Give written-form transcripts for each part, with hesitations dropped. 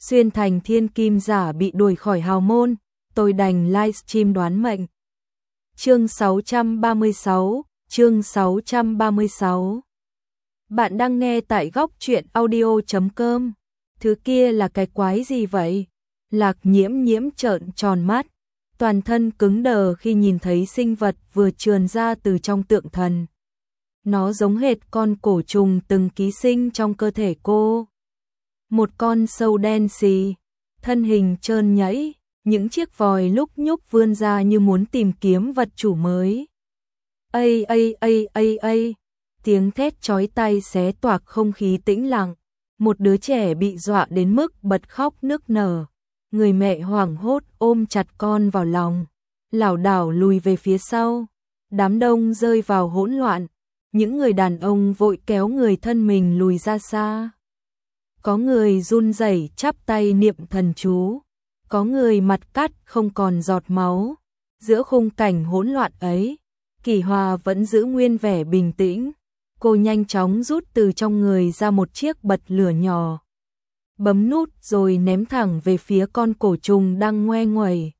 xuyên thành thiên kim giả bị đuổi khỏi hào môn, tôi đành livestream đoán mệnh. Chương 636, chương 636. Bạn đang nghe tại góc truyện audio.com. Thứ kia là cái quái gì vậy? Lạc Nhiễm Nhiễm trợn tròn mắt, toàn thân cứng đờ khi nhìn thấy sinh vật vừa trườn ra từ trong tượng thần. Nó giống hệt con cổ trùng từng ký sinh trong cơ thể cô. Một con sâu đen xì, thân hình trơn nhẵy, những chiếc vòi lúc nhúc vươn ra như muốn tìm kiếm vật chủ mới. Ây ây ây ây ây, tiếng thét chói tai xé toạc không khí tĩnh lặng. Một đứa trẻ bị dọa đến mức bật khóc nức nở. Người mẹ hoảng hốt ôm chặt con vào lòng, lảo đảo lùi về phía sau. Đám đông rơi vào hỗn loạn, những người đàn ông vội kéo người thân mình lùi ra xa. Có người run rẩy chắp tay niệm thần chú, có người mặt cắt không còn giọt máu. Giữa khung cảnh hỗn loạn ấy, Kỳ Hòa vẫn giữ nguyên vẻ bình tĩnh. Cô nhanh chóng rút từ trong người ra một chiếc bật lửa nhỏ, bấm nút rồi ném thẳng về phía con cổ trùng đang ngoe nguẩy.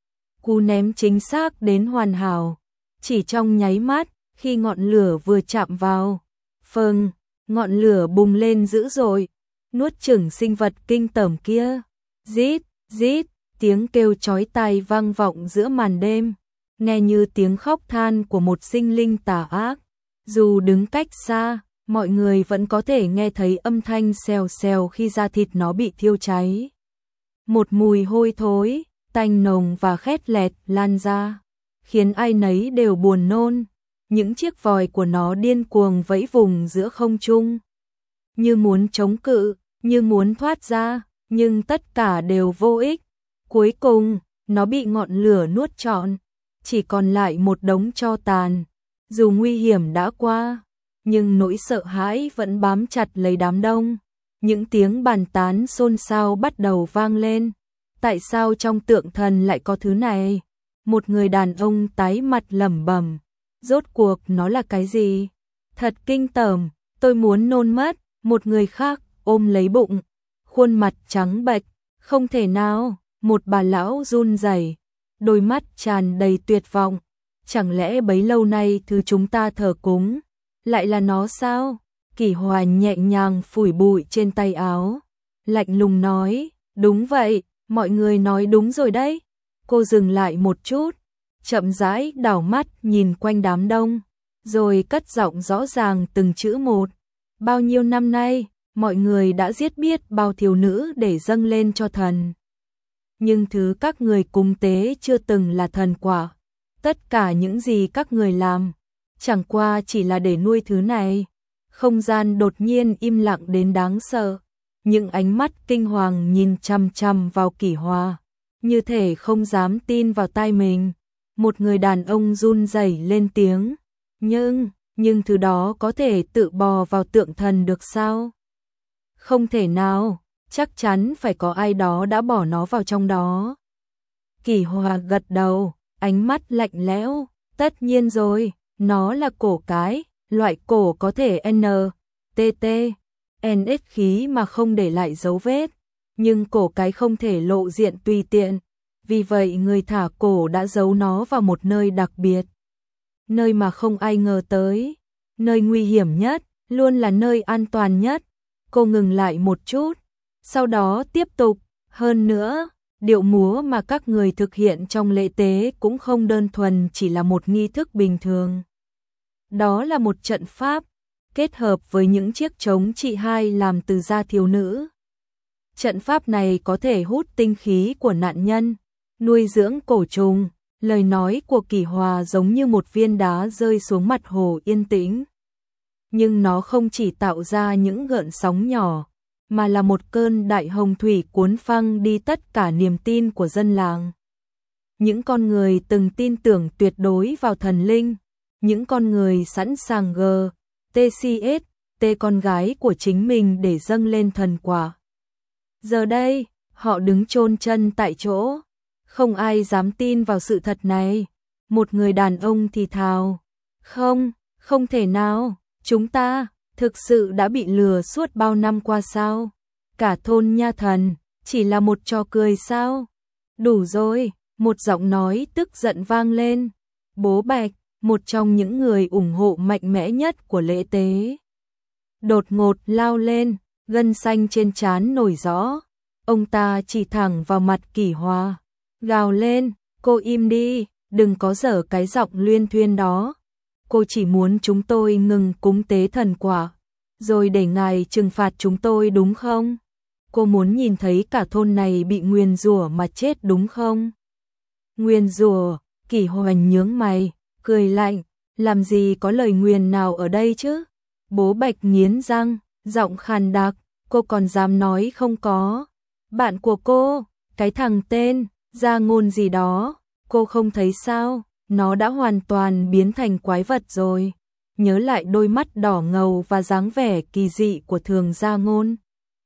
Cú ném chính xác đến hoàn hảo, chỉ trong nháy mắt, khi ngọn lửa vừa chạm vào, phừng, ngọn lửa bùng lên dữ dội, nuốt chửng sinh vật kinh tởm kia. Rít, rít, tiếng kêu chói tai vang vọng giữa màn đêm, nghe như tiếng khóc than của một sinh linh tà ác. Dù đứng cách xa, mọi người vẫn có thể nghe thấy âm thanh xèo xèo khi da thịt nó bị thiêu cháy. Một mùi hôi thối, tanh nồng và khét lẹt lan ra, khiến ai nấy đều buồn nôn. Những chiếc vòi của nó điên cuồng vẫy vùng giữa không trung, như muốn chống cự, như muốn thoát ra, nhưng tất cả đều vô ích. Cuối cùng, nó bị ngọn lửa nuốt trọn, chỉ còn lại một đống tro tàn. Dù nguy hiểm đã qua, nhưng nỗi sợ hãi vẫn bám chặt lấy đám đông. Những tiếng bàn tán xôn xao bắt đầu vang lên. Tại sao trong tượng thần lại có thứ này? Một người đàn ông tái mặt lẩm bẩm. Rốt cuộc nó là cái gì? Thật kinh tởm, tôi muốn nôn mất. Một người khác ôm lấy bụng, khuôn mặt trắng bệch. Không thể nào, một bà lão run rẩy, đôi mắt tràn đầy tuyệt vọng. Chẳng lẽ bấy lâu nay thứ chúng ta thờ cúng lại là nó sao? Kỳ Hòa nhẹ nhàng phủi bụi trên tay áo, lạnh lùng nói, đúng vậy, mọi người nói đúng rồi đấy. Cô dừng lại một chút, chậm rãi đảo mắt nhìn quanh đám đông, rồi cất giọng rõ ràng từng chữ một. Bao nhiêu năm nay, mọi người đã giết biết bao thiếu nữ để dâng lên cho thần. Nhưng thứ các người cúng tế chưa từng là thần quả. Tất cả những gì các người làm, chẳng qua chỉ là để nuôi thứ này. Không gian đột nhiên im lặng đến đáng sợ. Những ánh mắt kinh hoàng nhìn chằm chằm vào Kỳ Hòa, như thể không dám tin vào tai mình. Một người đàn ông run rẩy lên tiếng. Nhưng thứ đó có thể tự bò vào tượng thần được sao? Không thể nào, chắc chắn phải có ai đó đã bỏ nó vào trong đó. Kỳ Hòa gật đầu, ánh mắt lạnh lẽo, tất nhiên rồi, nó là cổ cái, loại cổ có thể NTT khí mà không để lại dấu vết, nhưng cổ cái không thể lộ diện tùy tiện, vì vậy người thả cổ đã giấu nó vào một nơi đặc biệt, nơi mà không ai ngờ tới, nơi nguy hiểm nhất, luôn là nơi an toàn nhất. Cô ngừng lại một chút, sau đó tiếp tục, hơn nữa, điệu múa mà các người thực hiện trong lễ tế cũng không đơn thuần chỉ là một nghi thức bình thường. Đó là một trận pháp, kết hợp với những chiếc trống trị hai làm từ da thiếu nữ. Trận pháp này có thể hút tinh khí của nạn nhân, nuôi dưỡng cổ trùng. Lời nói của Kỳ Hòa giống như một viên đá rơi xuống mặt hồ yên tĩnh. Nhưng nó không chỉ tạo ra những gợn sóng nhỏ, mà là một cơn đại hồng thủy cuốn phăng đi tất cả niềm tin của dân làng. Những con người từng tin tưởng tuyệt đối vào thần linh, những con người sẵn sàng TCS con gái của chính mình để dâng lên thần quả. Giờ đây, họ đứng chôn chân tại chỗ, không ai dám tin vào sự thật này. Một người đàn ông thì thào, không thể nào, chúng ta thực sự đã bị lừa suốt bao năm qua sao? Cả thôn Nha Thần, Chỉ là một trò cười sao? Đủ rồi, một giọng nói tức giận vang lên. Bố Bạch, một trong những người ủng hộ mạnh mẽ nhất của lễ tế, đột ngột lao lên, gân xanh trên trán nổi rõ. Ông ta chỉ thẳng vào mặt Kỷ Hòa, gào lên, cô im đi, đừng có dở cái giọng luyên thuyên đó. Cô chỉ muốn chúng tôi ngừng cúng tế thần quả, rồi để ngài trừng phạt chúng tôi đúng không? Cô muốn nhìn thấy cả thôn này bị nguyền rủa mà chết đúng không? Nguyền rủa? Kỷ Hòa nhướng mày, cười lạnh, làm gì có lời nguyền nào ở đây chứ? Bố Bạch nghiến răng, giọng khàn đặc, cô còn dám nói không có. Bạn của cô, cái thằng tên Gia Ngôn gì đó, cô không thấy sao? Nó đã hoàn toàn biến thành quái vật rồi. Nhớ lại đôi mắt đỏ ngầu và dáng vẻ kỳ dị của Thường Gia Ngôn,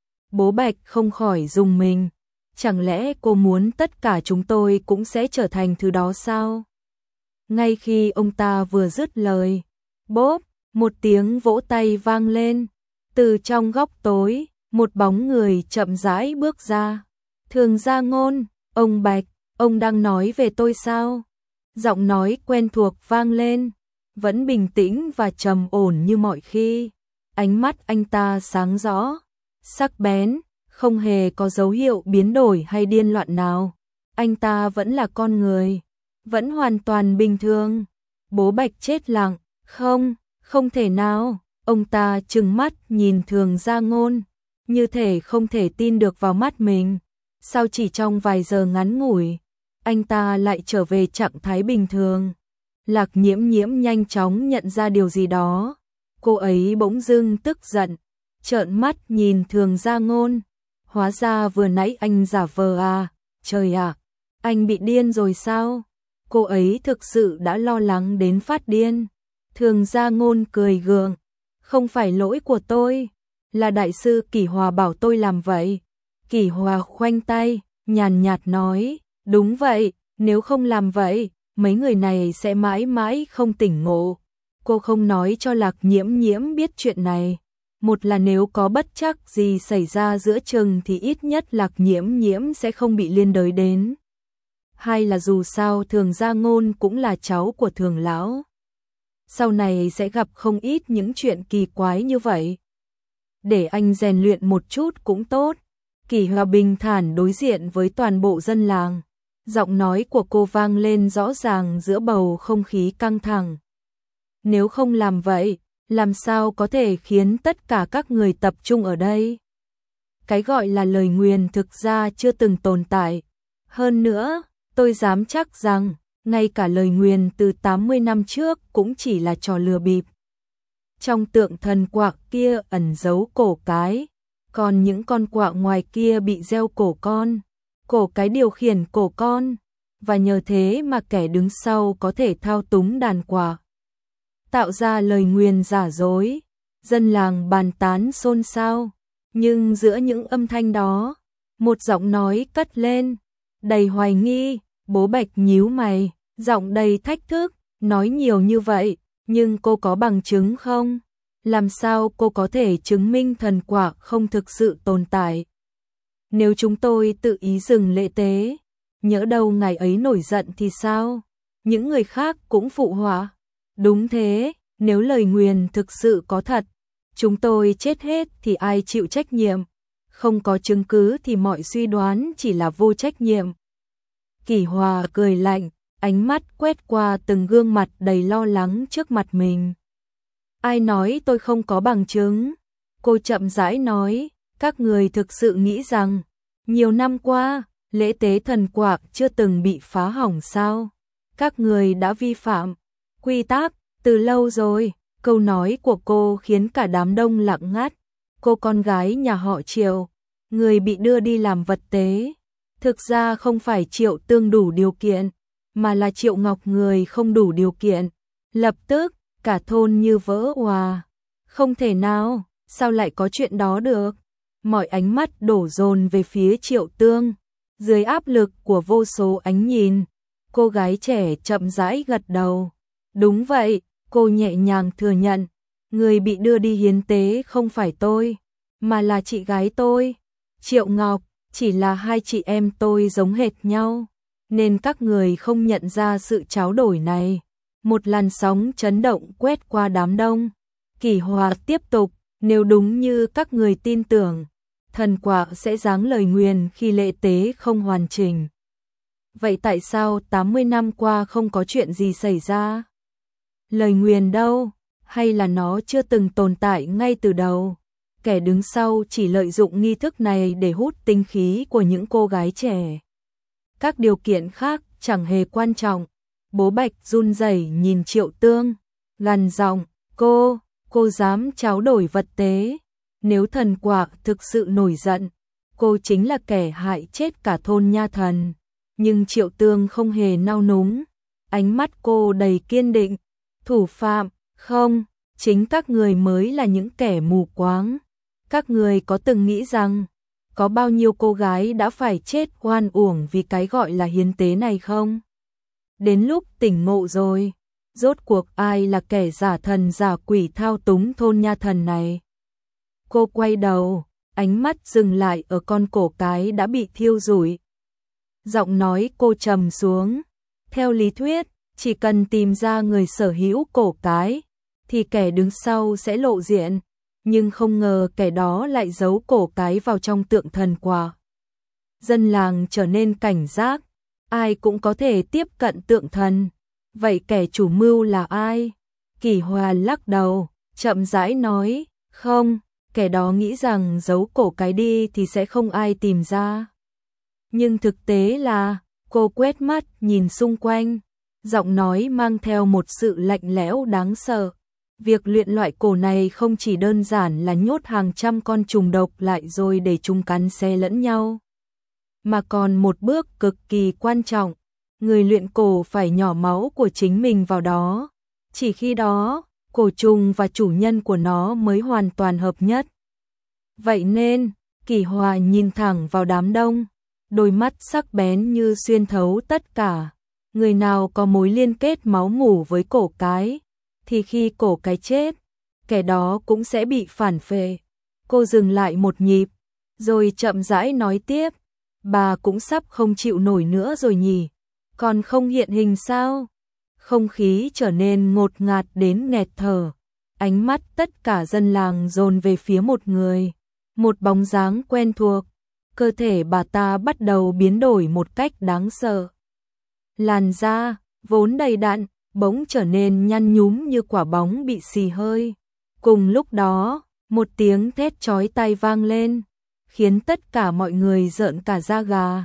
bố Bạch không khỏi rùng mình. Chẳng lẽ cô muốn tất cả chúng tôi cũng sẽ trở thành thứ đó sao? Ngay khi ông ta vừa dứt lời, bốp, một tiếng vỗ tay vang lên. Từ trong góc tối, một bóng người chậm rãi bước ra. Thường Gia Ngôn, ông Bạch, ông đang nói về tôi sao? Giọng nói quen thuộc vang lên, vẫn bình tĩnh và trầm ổn như mọi khi. Ánh mắt anh ta sáng rõ, sắc bén, không hề có dấu hiệu biến đổi hay điên loạn nào. Anh ta vẫn là con người, vẫn hoàn toàn bình thường. Bố Bạch chết lặng, không thể nào. Ông ta trừng mắt nhìn Thường Gia Ngôn, như thể không thể tin được vào mắt mình. Sao chỉ trong vài giờ ngắn ngủi, anh ta lại trở về trạng thái bình thường? Lạc Nhiễm Nhiễm nhanh chóng nhận ra điều gì đó. Cô ấy bỗng dưng tức giận, trợn mắt nhìn Thường Gia Ngôn. Hóa ra vừa nãy anh giả vờ à? Trời ạ, anh bị điên rồi sao? Cô ấy thực sự đã lo lắng đến phát điên. Thường Gia Ngôn cười gượng, không phải lỗi của tôi, là đại sư Kỷ Hòa bảo tôi làm vậy. Kỷ Hòa khoanh tay, nhàn nhạt nói, đúng vậy, nếu không làm vậy, mấy người này sẽ mãi mãi không tỉnh ngộ. Cô không nói cho Lạc Nhiễm Nhiễm biết chuyện này. Một là nếu có bất trắc gì xảy ra giữa chừng thì ít nhất Lạc Nhiễm Nhiễm sẽ không bị liên đới đến. Hai là dù sao Thường Gia Ngôn cũng là cháu của Thường lão, sau này sẽ gặp không ít những chuyện kỳ quái như vậy. Để anh rèn luyện một chút cũng tốt. Kỷ Hòa bình thản đối diện với toàn bộ dân làng. Giọng nói của cô vang lên rõ ràng giữa bầu không khí căng thẳng. Nếu không làm vậy, làm sao có thể khiến tất cả các người tập trung ở đây? Cái gọi là lời nguyền thực ra chưa từng tồn tại. Hơn nữa, tôi dám chắc rằng, ngay cả lời nguyền từ 80 năm trước cũng chỉ là trò lừa bịp. Trong tượng thần quạ kia ẩn giấu cổ cái, còn những con quạ ngoài kia bị gieo cổ cái điều khiển cổ con, và nhờ thế mà kẻ đứng sau có thể thao túng đàn quạ, tạo ra lời nguyền giả dối. Dân làng bàn tán xôn xao, nhưng giữa những âm thanh đó, một giọng nói cất lên, đầy hoài nghi. Bố Bạch nhíu mày, giọng đầy thách thức, nói nhiều như vậy, nhưng cô có bằng chứng không? Làm sao cô có thể chứng minh thần quả không thực sự tồn tại? Nếu chúng tôi tự ý dừng lễ tế, nhỡ đâu ngày ấy nổi giận thì sao? Những người khác cũng phụ họa. Đúng thế, nếu lời nguyền thực sự có thật, chúng tôi chết hết thì ai chịu trách nhiệm? Không có chứng cứ thì mọi suy đoán chỉ là vô trách nhiệm. Kỷ Hòa cười lạnh, ánh mắt quét qua từng gương mặt đầy lo lắng trước mặt mình. Ai nói tôi không có bằng chứng? Cô chậm rãi nói, các người thực sự nghĩ rằng, nhiều năm qua, lễ tế thần quạ chưa từng bị phá hỏng sao? Các người đã vi phạm quy tắc từ lâu rồi. Câu nói của cô khiến cả đám đông lặng ngắt. Cô con gái nhà họ Triệu, người bị đưa đi làm vật tế, thực ra không phải Triệu Tương đủ điều kiện, mà là Triệu Ngọc người không đủ điều kiện. Lập tức, cả thôn như vỡ òa. Không thể nào, sao lại có chuyện đó được? Mọi ánh mắt đổ dồn về phía Triệu Tương. Dưới áp lực của vô số ánh nhìn, cô gái trẻ chậm rãi gật đầu. Đúng vậy, cô nhẹ nhàng thừa nhận. Người bị đưa đi hiến tế không phải tôi, mà là chị gái tôi, Triệu Ngọc. chỉ là hai chị em tôi giống hệt nhau, nên các người không nhận ra sự tráo đổi này. Một làn sóng chấn động quét qua đám đông. Kỷ Hòa tiếp tục, nếu đúng như các người tin tưởng, thần quả sẽ giáng lời nguyền khi lễ tế không hoàn chỉnh. Vậy tại sao 80 năm qua không có chuyện gì xảy ra? Lời nguyền đâu? Hay là nó chưa từng tồn tại ngay từ đầu? Kẻ đứng sau chỉ lợi dụng nghi thức này để hút tinh khí của những cô gái trẻ. Các điều kiện khác chẳng hề quan trọng. Bố Bạch run rẩy nhìn Triệu Tương, gằn giọng, cô dám tráo đổi vật tế. Nếu thần quả thực sự nổi giận, cô chính là kẻ hại chết cả thôn Nha Thần. Nhưng Triệu Tương không hề nao núng, ánh mắt cô đầy kiên định. Thủ phạm, không, chính các người mới là những kẻ mù quáng. Các người có từng nghĩ rằng, có bao nhiêu cô gái đã phải chết oan uổng vì cái gọi là hiến tế này không? Đến lúc tỉnh ngộ rồi, rốt cuộc ai là kẻ giả thần giả quỷ thao túng thôn Nha Thần này? Cô quay đầu, ánh mắt dừng lại ở con cổ cái đã bị thiêu rụi. Giọng nói cô trầm xuống. Theo lý thuyết, chỉ cần tìm ra người sở hữu cổ cái, thì kẻ đứng sau sẽ lộ diện. Nhưng không ngờ kẻ đó lại giấu cổ cái vào trong tượng thần quả. Dân làng trở nên cảnh giác, ai cũng có thể tiếp cận tượng thần. Vậy kẻ chủ mưu là ai? Kỷ Hòa lắc đầu, chậm rãi nói, không, kẻ đó nghĩ rằng giấu cổ cái đi thì sẽ không ai tìm ra. Nhưng thực tế là, cô quét mắt nhìn xung quanh, giọng nói mang theo một sự lạnh lẽo đáng sợ. Việc luyện loại cổ này không chỉ đơn giản là nhốt hàng trăm con trùng độc lại rồi để chúng cắn xé lẫn nhau, mà còn một bước cực kỳ quan trọng. Người luyện cổ phải nhỏ máu của chính mình vào đó. Chỉ khi đó, cổ trùng và chủ nhân của nó mới hoàn toàn hợp nhất. Vậy nên, Kỷ Hòa nhìn thẳng vào đám đông, đôi mắt sắc bén như xuyên thấu tất cả. Người nào có mối liên kết máu mủ với cổ cái, thì khi cổ cái chết, kẻ đó cũng sẽ bị phản phệ. Cô dừng lại một nhịp, rồi chậm rãi nói tiếp, bà cũng sắp không chịu nổi nữa rồi nhỉ, còn không hiện hình sao? Không khí trở nên ngột ngạt đến nghẹt thở, ánh mắt tất cả dân làng dồn về phía một người, một bóng dáng quen thuộc. Cơ thể bà ta bắt đầu biến đổi một cách đáng sợ. Làn da, vốn đầy đặn, bỗng trở nên nhăn nhúm như quả bóng bị xì hơi. Cùng lúc đó, một tiếng thét chói tai vang lên, khiến tất cả mọi người rợn cả da gà.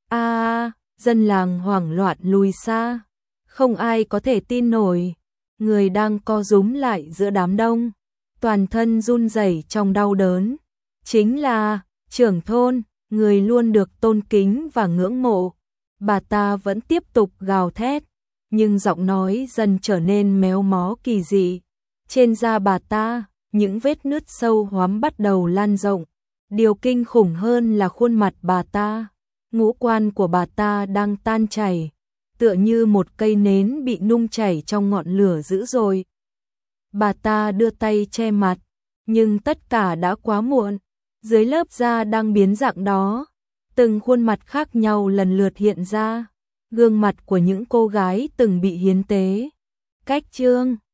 Dân làng hoảng loạn lùi xa. Không ai có thể tin nổi. Người đang co rúm lại giữa đám đông, toàn thân run rẩy trong đau đớn. Chính là trưởng thôn, người luôn được tôn kính và ngưỡng mộ. Bà ta vẫn tiếp tục gào thét, nhưng giọng nói dần trở nên méo mó kỳ dị. Trên da bà ta, những vết nứt sâu hoắm bắt đầu lan rộng. Điều kinh khủng hơn là khuôn mặt bà ta. Ngũ quan của bà ta đang tan chảy, tựa như một cây nến bị nung chảy trong ngọn lửa dữ dội. Bà ta đưa tay che mặt, nhưng tất cả đã quá muộn. Dưới lớp da đang biến dạng đó, từng khuôn mặt khác nhau lần lượt hiện ra, gương mặt của những cô gái từng bị hiến tế. Cách chương